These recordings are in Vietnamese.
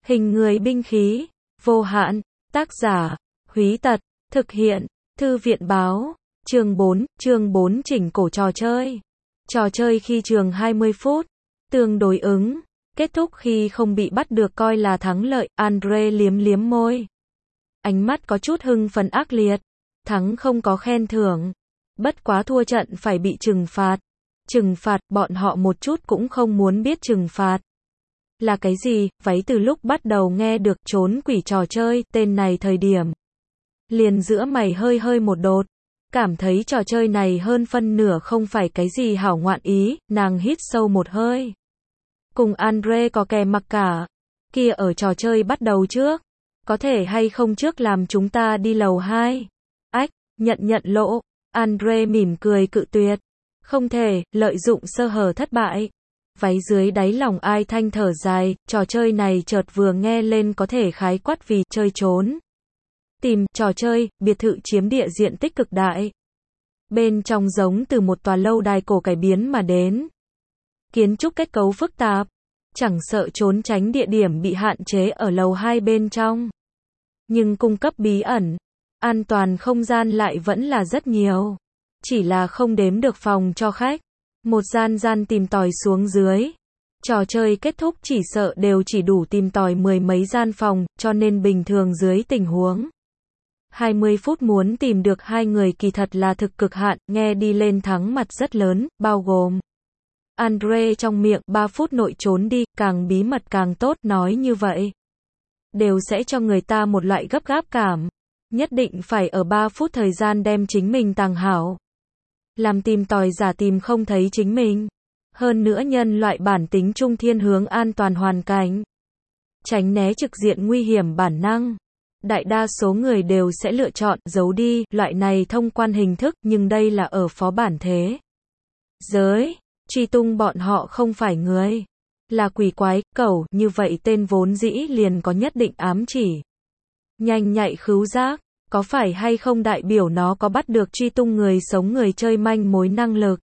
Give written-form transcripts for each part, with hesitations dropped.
Hình người binh khí, vô hạn, tác giả, Húy Tật, thực hiện, Thư viện báo, chương 4 chỉnh cổ trò chơi. Trò chơi khi trường 20 phút, tương đối ứng, kết thúc khi không bị bắt được coi là thắng lợi, Andre liếm liếm môi. Ánh mắt có chút hưng phấn ác liệt, thắng không có khen thưởng, bất quá thua trận phải bị trừng phạt. Trừng phạt, bọn họ một chút cũng không muốn biết trừng phạt là cái gì, váy từ lúc bắt đầu nghe được trốn quỷ trò chơi, tên này thời điểm. Liền giữa mày hơi một đột, cảm thấy trò chơi này hơn phân nửa không phải cái gì hảo ngoạn ý, nàng hít sâu một hơi. Cùng Andre có kè mặc cả, kia ở trò chơi bắt đầu trước, có thể hay không trước làm chúng ta đi lầu 2? Ách, nhận lỗ, Andre mỉm cười cự tuyệt. Không thể, lợi dụng sơ hở thất bại. Váy dưới đáy lòng ai thanh thở dài, trò chơi này chợt vừa nghe lên có thể khái quát vì chơi trốn tìm, trò chơi, biệt thự chiếm địa diện tích cực đại. Bên trong giống từ một tòa lâu đài cổ cải biến mà đến. Kiến trúc kết cấu phức tạp, chẳng sợ trốn tránh địa điểm bị hạn chế ở lầu 2 bên trong. Nhưng cung cấp bí ẩn, an toàn không gian lại vẫn là rất nhiều. Chỉ là không đếm được phòng cho khách. Một gian tìm tòi xuống dưới. Trò chơi kết thúc chỉ sợ đều chỉ đủ tìm tòi mười mấy gian phòng, cho nên bình thường dưới tình huống 20 phút muốn tìm được hai người kỳ thật là thực cực hạn, nghe đi lên thắng mặt rất lớn, bao gồm Andre trong miệng 3 phút nội trốn đi, càng bí mật càng tốt, nói như vậy đều sẽ cho người ta một loại gấp gáp cảm. Nhất định phải ở 3 phút thời gian đem chính mình tàng hảo. Làm tìm tòi giả tìm không thấy chính mình. Hơn nữa nhân loại bản tính trung thiên hướng an toàn hoàn cảnh. Tránh né trực diện nguy hiểm bản năng. Đại đa số người đều sẽ lựa chọn giấu đi loại này thông quan hình thức, nhưng đây là ở phó bản thế giới. Truy tung bọn họ không phải người, là quỷ quái, cẩu, như vậy tên vốn dĩ liền có nhất định ám chỉ. Nhanh nhạy khứu giác. Có phải hay không đại biểu nó có bắt được truy tung người sống người chơi manh mối năng lực?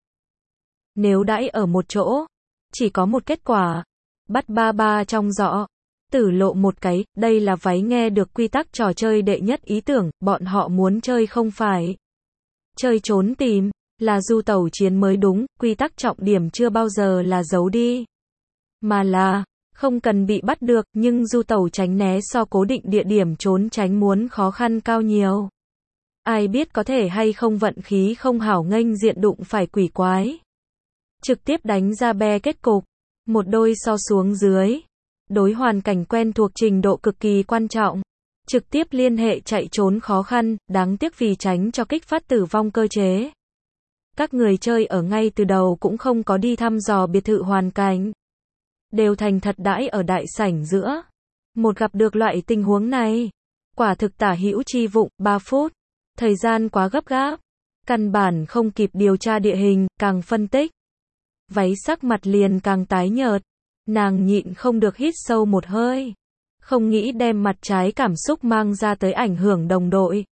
Nếu đãi ở một chỗ, chỉ có một kết quả. Bắt ba trong giỏ. Tử lộ một cái, đây là váy nghe được quy tắc trò chơi đệ nhất ý tưởng, bọn họ muốn chơi không phải chơi trốn tìm, là du tẩu chiến mới đúng, quy tắc trọng điểm chưa bao giờ là giấu đi. Mà là không cần bị bắt được, nhưng du tẩu tránh né so cố định địa điểm trốn tránh muốn khó khăn cao nhiều. Ai biết có thể hay không vận khí không hảo nghênh diện đụng phải quỷ quái. Trực tiếp đánh ra be kết cục. Một đôi so xuống dưới. Đối hoàn cảnh quen thuộc trình độ cực kỳ quan trọng. Trực tiếp liên hệ chạy trốn khó khăn, đáng tiếc vì tránh cho kích phát tử vong cơ chế. Các người chơi ở ngay từ đầu cũng không có đi thăm dò biệt thự hoàn cảnh. Đều thành thật đãi ở đại sảnh giữa. Một gặp được loại tình huống này. Quả thực tả hữu chi vụng, 3 phút. Thời gian quá gấp gáp. Căn bản không kịp điều tra địa hình, càng phân tích. Váy sắc mặt liền càng tái nhợt. Nàng nhịn không được hít sâu một hơi. Không nghĩ đem mặt trái cảm xúc mang ra tới ảnh hưởng đồng đội.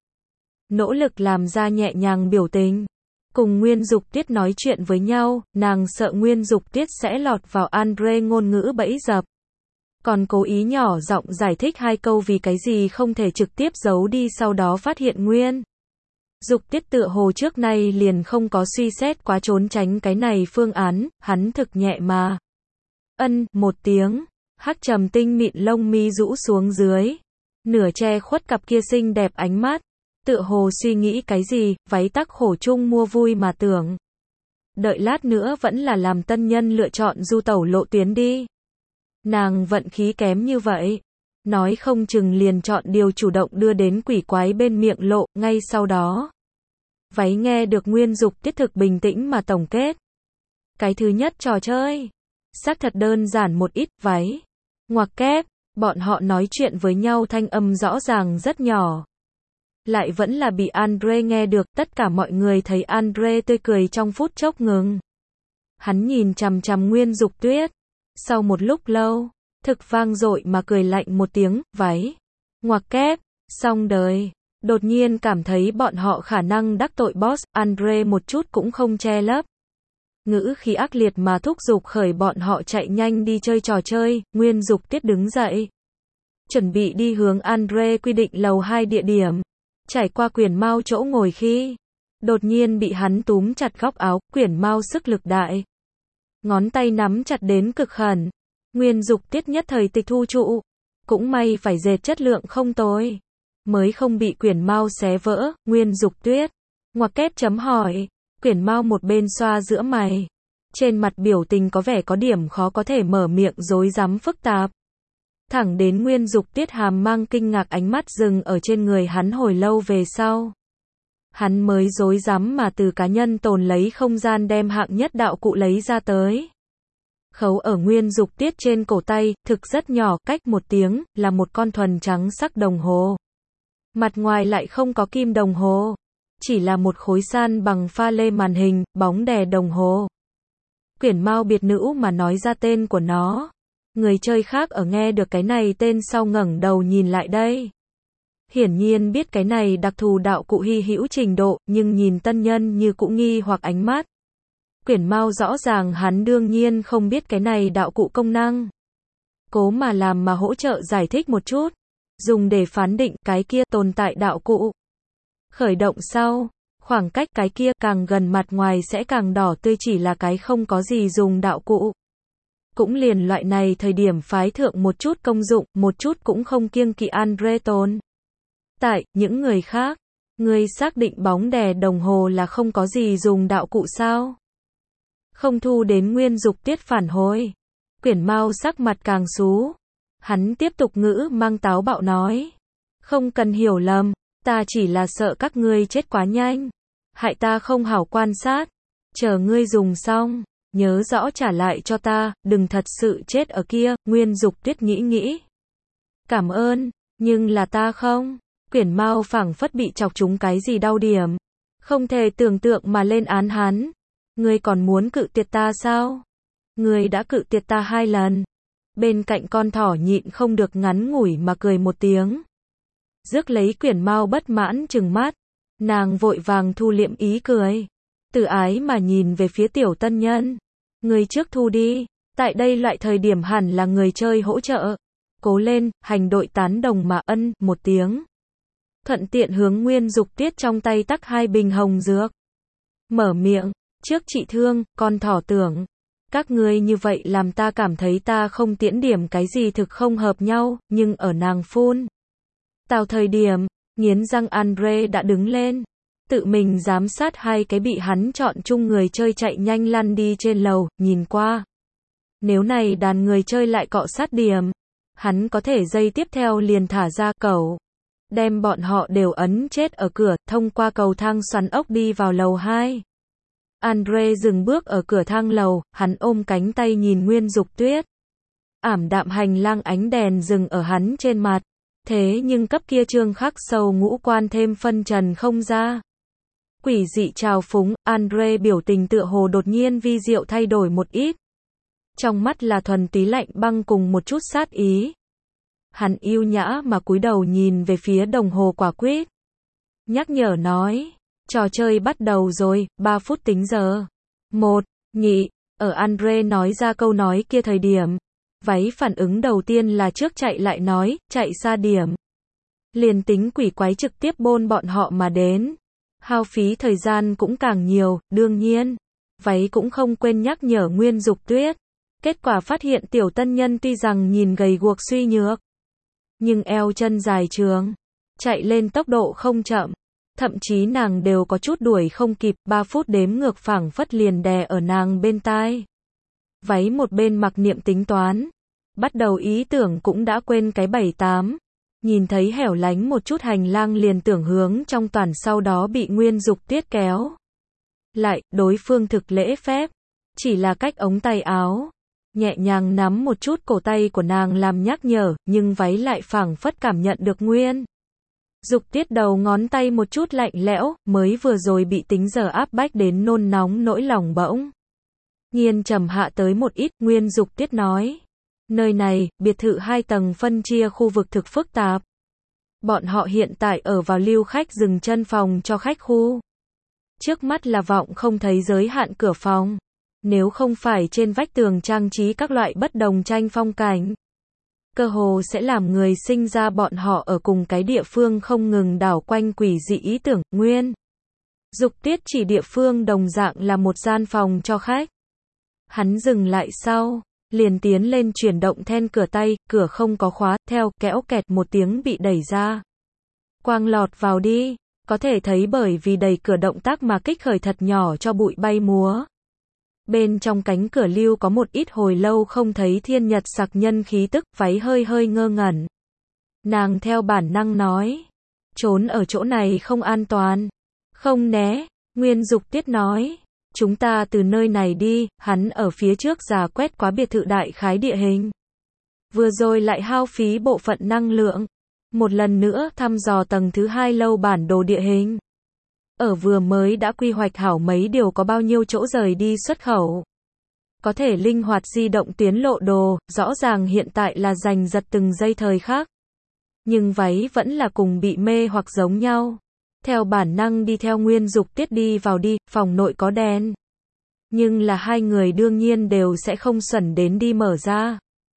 Nỗ lực làm ra nhẹ nhàng biểu tình. Cùng Nguyên Dục Tiết nói chuyện với nhau, nàng sợ Nguyên Dục Tiết sẽ lọt vào Andre ngôn ngữ bẫy dập. Còn cố ý nhỏ giọng giải thích 2 câu vì cái gì không thể trực tiếp giấu đi, sau đó phát hiện Nguyên Dục Tiết tựa hồ trước nay liền không có suy xét quá trốn tránh cái này phương án, hắn thực nhẹ mà. Một tiếng, hắc trầm tinh mịn lông mi rũ xuống dưới. Nửa che khuất cặp kia xinh đẹp ánh mắt. Tựa hồ suy nghĩ cái gì, váy tắc khổ chung mua vui mà tưởng. Đợi lát nữa vẫn là làm tân nhân lựa chọn du tẩu lộ tuyến đi. Nàng vận khí kém như vậy. Nói không chừng liền chọn điều chủ động đưa đến quỷ quái bên miệng lộ, ngay sau đó. Váy nghe được Nguyên Dục Tiết thực bình tĩnh mà tổng kết. Cái thứ nhất trò chơi. Xác thật đơn giản một ít, váy. Ngoặc kép, bọn họ nói chuyện với nhau thanh âm rõ ràng rất nhỏ. Lại vẫn là bị Andre nghe được, tất cả mọi người thấy Andre tươi cười trong phút chốc ngừng. Hắn nhìn chằm chằm Nguyên Dục Tuyết. Sau một lúc lâu, thực vang dội mà cười lạnh một tiếng, váy. Ngoặc kép, xong đời. Đột nhiên cảm thấy bọn họ khả năng đắc tội boss, Andre một chút cũng không che lấp. Ngữ khí ác liệt mà thúc giục khởi bọn họ chạy nhanh đi chơi trò chơi, Nguyên Dục Tiết đứng dậy. chuẩn bị đi hướng Andre quy định lầu 2 địa điểm. Trải qua Quyển Mao chỗ ngồi khi đột nhiên bị hắn túm chặt góc áo, Quyển Mao sức lực đại. Ngón tay nắm chặt đến cực khẩn. Nguyên Dục Tiết nhất thời tịch thu trụ. Cũng may phải dệt chất lượng không tồi. Mới không bị Quyển Mao xé vỡ, Nguyên Dục Tuyết. Ngoặc kép chấm hỏi. Quyển Mao một bên xoa giữa mày. Trên mặt biểu tình có vẻ có điểm khó có thể mở miệng rối rắm phức tạp. Thẳng đến Nguyên Dục Tiết hàm mang kinh ngạc ánh mắt dừng ở trên người hắn hồi lâu về sau. Hắn mới rối rắm mà từ cá nhân tồn lấy không gian đem hạng nhất đạo cụ lấy ra tới. Khấu ở Nguyên Dục Tiết trên cổ tay, thực rất nhỏ, cách một tiếng, là một con thuần trắng sắc đồng hồ. Mặt ngoài lại không có kim đồng hồ. Chỉ là một khối san bằng pha lê màn hình, bóng đè đồng hồ. Quyển Mao biệt nữ mà nói ra tên của nó. Người chơi khác ở nghe được cái này tên sau ngẩng đầu nhìn lại đây. Hiển nhiên biết cái này đặc thù đạo cụ hy hữu trình độ, nhưng nhìn tân nhân như cũng nghi hoặc ánh mắt. Quyển Mao rõ ràng hắn đương nhiên không biết cái này đạo cụ công năng. Cố mà làm mà hỗ trợ giải thích một chút. Dùng để phán định cái kia tồn tại đạo cụ. Khởi động sau, khoảng cách cái kia càng gần mặt ngoài sẽ càng đỏ tươi chỉ là cái không có gì dùng đạo cụ. Cũng liền loại này thời điểm phái thượng một chút công dụng, một chút cũng không kiêng kỵ Andre tồn tại, những người khác. Người xác định bóng đè đồng hồ là không có gì dùng đạo cụ sao? Không thu đến Nguyên Dục Tiết phản hồi. Quyển Mao sắc mặt càng xú. Hắn tiếp tục ngữ mang táo bạo nói. Không cần hiểu lầm, ta chỉ là sợ các ngươi chết quá nhanh. Hại ta không hảo quan sát. Chờ ngươi dùng xong, nhớ rõ trả lại cho ta, đừng thật sự chết ở kia, Nguyên Dục Tiết nghĩ. Cảm ơn, nhưng là ta không. Quyển Mao phảng phất bị chọc trúng cái gì đau điểm. Không thể tưởng tượng mà lên án hắn. Ngươi còn muốn cự tuyệt ta sao? Ngươi đã cự tuyệt ta 2 lần. Bên cạnh con thỏ nhịn không được ngắn ngủi mà cười một tiếng. Rước lấy Quyển Mao bất mãn trừng mắt. Nàng vội vàng thu liệm ý cười. Từ ái mà nhìn về phía tiểu tân nhân. Ngươi trước thu đi. Tại đây loại thời điểm hẳn là người chơi hỗ trợ. Cố lên, hành đội tán đồng mà ân, một tiếng. Thuận tiện hướng Nguyên Dục Tiết trong tay tắc 2 bình hồng dược. Mở miệng. Trước trị thương, con thỏ tưởng. Các ngươi như vậy làm ta cảm thấy ta không tiễn điểm cái gì thực không hợp nhau, nhưng ở nàng phun. Tào thời điểm, nghiến răng Andre đã đứng lên. Tự mình giám sát 2 cái bị hắn chọn chung người chơi chạy nhanh lăn đi trên lầu, nhìn qua. Nếu này đàn người chơi lại cọ sát điểm, hắn có thể giây tiếp theo liền thả ra cẩu. Đem bọn họ đều ấn chết ở cửa, thông qua cầu thang xoắn ốc đi vào lầu 2. Andre dừng bước ở cửa thang lầu, hắn ôm cánh tay nhìn Nguyên Dục Tuyết. Ảm đạm hành lang ánh đèn dừng ở hắn trên mặt. Thế nhưng cấp kia trương khắc sâu ngũ quan thêm phân trần không ra. Quỷ dị trào phúng, Andre biểu tình tựa hồ đột nhiên vi diệu thay đổi một ít. Trong mắt là thuần túy lạnh băng cùng một chút sát ý. Hắn yêu nhã mà cúi đầu nhìn về phía đồng hồ quả quýt. Nhắc nhở nói. Trò chơi bắt đầu rồi, 3 phút tính giờ. 1, nhị, ở Andre nói ra câu nói kia thời điểm. Váy phản ứng đầu tiên là trước chạy lại nói, chạy xa điểm. Liền tính quỷ quái trực tiếp bôn bọn họ mà đến. Hao phí thời gian cũng càng nhiều, đương nhiên. Váy cũng không quên nhắc nhở Nguyên Dục Tuyết. Kết quả phát hiện tiểu tân nhân tuy rằng nhìn gầy guộc suy nhược. Nhưng eo chân dài trường. Chạy lên tốc độ không chậm. Thậm chí nàng đều có chút đuổi không kịp, 3 phút đếm ngược phảng phất liền đè ở nàng bên tai. Váy một bên mặc niệm tính toán. Bắt đầu ý tưởng cũng đã quên cái 7-8. Nhìn thấy hẻo lánh một chút hành lang liền tưởng hướng trong toàn sau đó bị Nguyên Dục Tiết kéo. Lại, đối phương thực lễ phép. Chỉ là cách ống tay áo. Nhẹ nhàng nắm một chút cổ tay của nàng làm nhắc nhở, nhưng váy lại phảng phất cảm nhận được Nguyên Dục Tiết đầu ngón tay một chút lạnh lẽo, mới vừa rồi bị tính giờ áp bách đến nôn nóng nỗi lòng bỗng nhiên trầm hạ tới một ít, Nguyên Dục Tiết nói. Nơi này, biệt thự 2 tầng phân chia khu vực thực phức tạp. Bọn họ hiện tại ở vào lưu khách dừng chân phòng cho khách khu. Trước mắt là vọng không thấy giới hạn cửa phòng. Nếu không phải trên vách tường trang trí các loại bất đồng tranh phong cảnh. cơ hồ sẽ làm người sinh ra bọn họ ở cùng cái địa phương không ngừng đảo quanh quỷ dị ý tưởng. Nguyên Dục Tiết chỉ địa phương đồng dạng là một gian phòng cho khách. Hắn dừng lại sau, liền tiến lên chuyển động then cửa tay, cửa không có khóa, theo kéo kẹt một tiếng bị đẩy ra. Quang lọt vào đi, có thể thấy bởi vì đẩy cửa động tác mà kích khởi thật nhỏ cho bụi bay múa. Bên trong cánh cửa lưu có một ít hồi lâu không thấy thiên nhật sặc nhân khí tức, váy hơi hơi ngơ ngẩn. Nàng theo bản năng nói, trốn ở chỗ này không an toàn. Không né, Nguyên Dục Tiết nói, chúng ta từ nơi này đi. Hắn ở phía trước rà quét quá biệt thự đại khái địa hình. Vừa rồi lại hao phí bộ phận năng lượng. Một lần nữa thăm dò tầng thứ 2 lâu bản đồ địa hình. Ở vừa mới đã quy hoạch hảo mấy điều có bao nhiêu chỗ rời đi xuất khẩu. Có thể linh hoạt di động tiến lộ đồ, rõ ràng hiện tại là giành giật từng giây thời khắc. Nhưng váy vẫn là cùng bị mê hoặc giống nhau. Theo bản năng đi theo Nguyên Dục Tiết đi vào đi, phòng nội có đèn. Nhưng là hai người đương nhiên đều sẽ không xuẩn đến đi mở ra.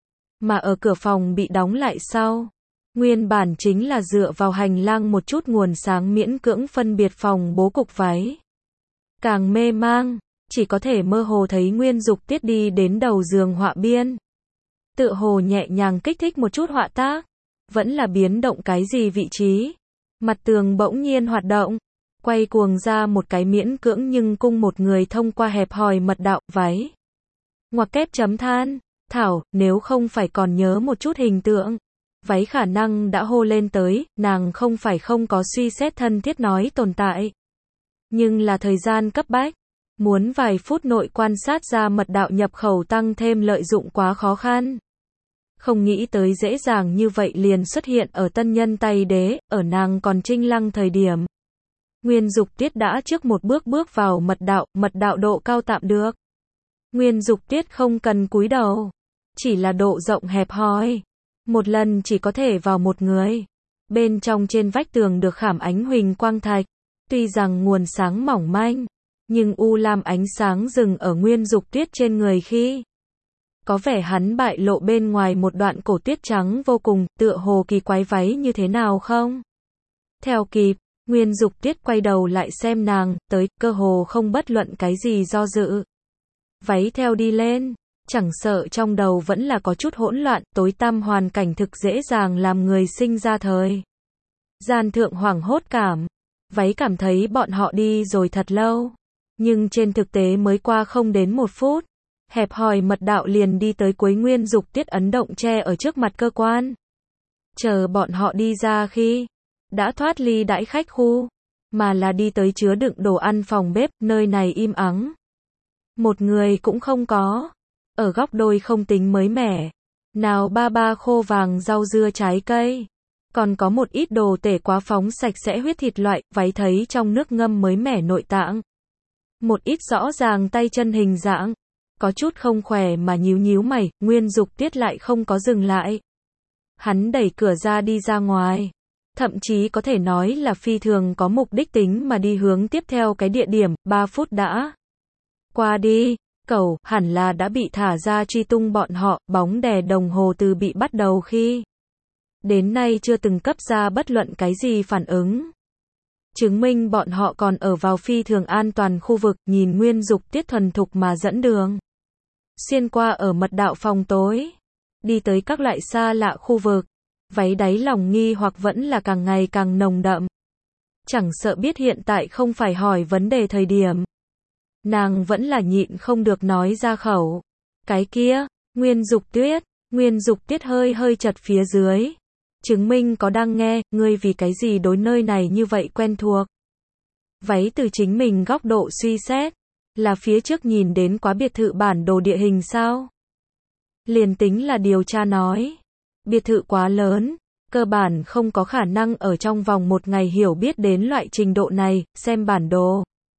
Mà ở cửa phòng bị đóng lại sau. Nguyên bản chính là dựa vào hành lang một chút nguồn sáng miễn cưỡng phân biệt phòng bố cục váy. Càng mê mang, chỉ có thể mơ hồ thấy Nguyên Dục Tiết đi đến đầu giường họa biên. Tựa hồ nhẹ nhàng kích thích một chút họa tác. Vẫn là biến động cái gì vị trí. Mặt tường bỗng nhiên hoạt động. Quay cuồng ra một cái miễn cưỡng nhưng cung một người thông qua hẹp hòi mật đạo, váy. Ngoặc kép chấm than. Thảo, nếu không phải còn nhớ một chút hình tượng. Váy khả năng đã hô lên tới, nàng không phải không có suy xét thân thiết nói tồn tại. Nhưng là thời gian cấp bách. Muốn vài phút nội quan sát ra mật đạo nhập khẩu tăng thêm lợi dụng quá khó khăn. Không nghĩ tới dễ dàng như vậy liền xuất hiện ở tân nhân tay đế, ở nàng còn trinh lăng thời điểm. Nguyên Dục Tiết đã trước một bước bước vào mật đạo độ cao tạm được. Nguyên Dục Tiết không cần cúi đầu. Chỉ là độ rộng hẹp hòi. Một lần chỉ có thể vào một người. Bên trong trên vách tường được khảm ánh huỳnh quang thạch. Tuy rằng nguồn sáng mỏng manh, nhưng u lam ánh sáng dừng ở Nguyên Dục Tiết trên người khi. Có vẻ hắn bại lộ bên ngoài một đoạn cổ tuyết trắng vô cùng, tựa hồ kỳ quái váy như thế nào không? Theo kịp, Nguyên Dục Tiết quay đầu lại xem nàng, tới, cơ hồ không bất luận cái gì do dự. Váy theo đi lên, chẳng sợ trong đầu vẫn là có chút hỗn loạn, tối tăm hoàn cảnh thực dễ dàng làm người sinh ra thời gian thượng hoảng hốt cảm. Váy cảm thấy bọn họ đi rồi thật lâu, nhưng trên thực tế mới qua không đến một phút. Hẹp hòi mật đạo liền đi tới cuối. Nguyên Dục Tiết ấn động che ở trước mặt cơ quan. Chờ bọn họ đi ra khi đã thoát ly đãi khách khu, mà là đi tới chứa đựng đồ ăn phòng bếp, nơi này im ắng. Một người cũng không có. Ở góc đôi không tính mới mẻ. Nào ba khô vàng rau dưa trái cây. Còn có một ít đồ tể quá phóng sạch sẽ huyết thịt loại, váy thấy trong nước ngâm mới mẻ nội tạng. Một ít rõ ràng tay chân hình dạng. Có chút không khỏe mà nhíu mày, Nguyên Dục Tiết lại không có dừng lại. Hắn đẩy cửa ra đi ra ngoài. Thậm chí có thể nói là phi thường có mục đích tính mà đi hướng tiếp theo cái địa điểm, 3 phút đã qua đi. Cẩu, hẳn là đã bị thả ra truy tung bọn họ, bóng đè đồng hồ từ bị bắt đầu khi đến nay chưa từng cấp ra bất luận cái gì phản ứng. Chứng minh bọn họ còn ở vào phi thường an toàn khu vực, nhìn Nguyên Dục Tiết thuần thục mà dẫn đường. Xuyên qua ở mật đạo phòng tối. Đi tới các loại xa lạ khu vực. Váy đáy lòng nghi hoặc vẫn là càng ngày càng nồng đậm. Chẳng sợ biết hiện tại không phải hỏi vấn đề thời điểm. Nàng vẫn là nhịn không được nói ra khẩu. Cái kia, Nguyên Dục Tiết hơi chật phía dưới. Chứng minh có đang nghe, ngươi vì cái gì đối nơi này như vậy quen thuộc. Váy từ chính mình góc độ suy xét. Là phía trước nhìn đến quá biệt thự bản đồ địa hình sao? Liền tính là điều tra nói. Biệt thự quá lớn, cơ bản không có khả năng ở trong vòng một ngày hiểu biết đến loại trình độ này, xem bản đồ.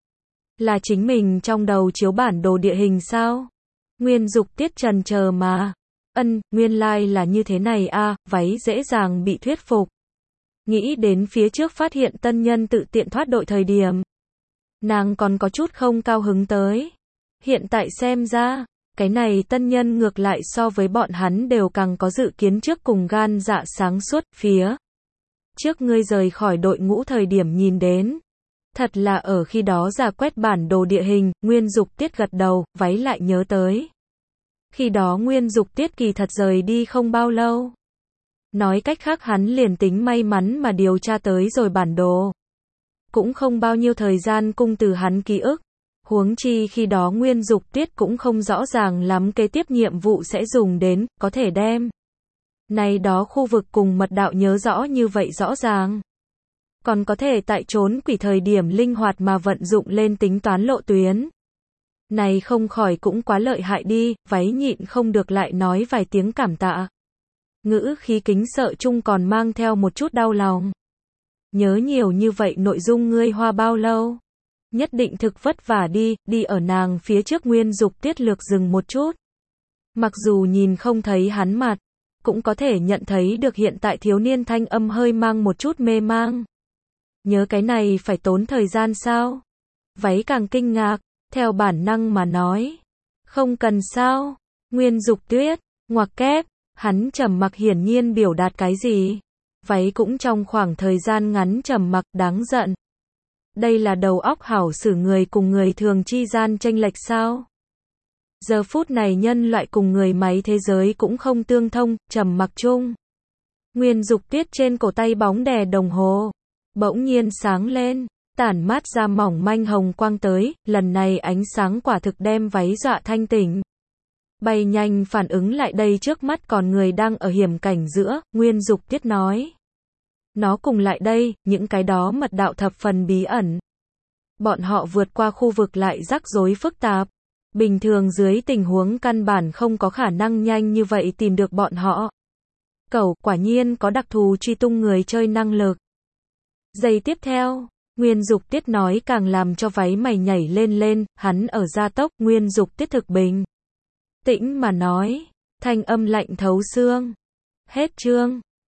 Là chính mình trong đầu chiếu bản đồ địa hình sao? Nguyên Dục Tiết chần chờ mà. Nguyên lai là như thế này a, váy dễ dàng bị thuyết phục. Nghĩ đến phía trước phát hiện tân nhân tự tiện thoát đội thời điểm. Nàng còn có chút không cao hứng tới. Hiện tại xem ra, Cái này tân nhân ngược lại so với bọn hắn đều càng có dự kiến trước cùng gan dạ sáng suốt, phía trước ngươi rời khỏi đội ngũ thời điểm nhìn đến. Thật là ở khi đó giả quét bản đồ địa hình, Nguyên Dục Tiết gật đầu, váy lại nhớ tới. Khi đó Nguyên Dục Tiết kỳ thật rời đi không bao lâu. Nói cách khác hắn liền tính may mắn mà điều tra tới rồi bản đồ. Cũng không bao nhiêu thời gian cung từ hắn ký ức. Huống chi khi đó Nguyên Dục Tiết cũng không rõ ràng lắm kế tiếp nhiệm vụ sẽ dùng đến, có thể đem. Này đó khu vực cùng mật đạo nhớ rõ như vậy rõ ràng. Còn có thể tại trốn quỷ thời điểm linh hoạt mà vận dụng lên tính toán lộ tuyến. Này không khỏi cũng quá lợi hại đi, váy nhịn không được lại nói vài tiếng cảm tạ. Ngữ khí kính sợ chung còn mang theo một chút đau lòng. Nhớ nhiều như vậy nội dung ngươi hoa bao lâu? Nhất định thực vất vả đi ở nàng phía trước Nguyên Dục Tiết lược dừng một chút. Mặc dù nhìn không thấy hắn mặt, cũng có thể nhận thấy được hiện tại thiếu niên thanh âm hơi mang một chút mê mang. Nhớ cái này phải tốn thời gian sao? Váy càng kinh ngạc, theo bản năng mà nói. Không cần sao? Nguyên Dục Tuyết, ngoặc kép, hắn trầm mặc hiển nhiên biểu đạt cái gì? Váy cũng trong khoảng thời gian ngắn trầm mặc đáng giận. Đây là đầu óc hảo xử người cùng người thường chi gian chênh lệch sao? Giờ phút này nhân loại cùng người máy thế giới cũng không tương thông, trầm mặc chung. Nguyên Dục Tiết trên cổ tay bóng đè đồng hồ. Bỗng nhiên sáng lên, tản mát ra mỏng manh hồng quang tới, lần này ánh sáng quả thực đem váy dọa thanh tỉnh. Bay nhanh phản ứng lại đây trước mắt còn người đang ở hiểm cảnh giữa, Nguyên Dục Tiết nói. Nó cùng lại đây, những cái đó mật đạo thập phần bí ẩn. Bọn họ vượt qua khu vực lại rắc rối phức tạp. Bình thường dưới tình huống căn bản không có khả năng nhanh như vậy tìm được bọn họ. Cẩu, quả nhiên có đặc thù truy tung người chơi năng lực. Giây tiếp theo, Nguyên Dục Tiết nói càng làm cho váy mày nhảy lên, hắn ở gia tốc, Nguyên Dục Tiết thực bình. Tĩnh mà nói, thanh âm lạnh thấu xương. Hết chương.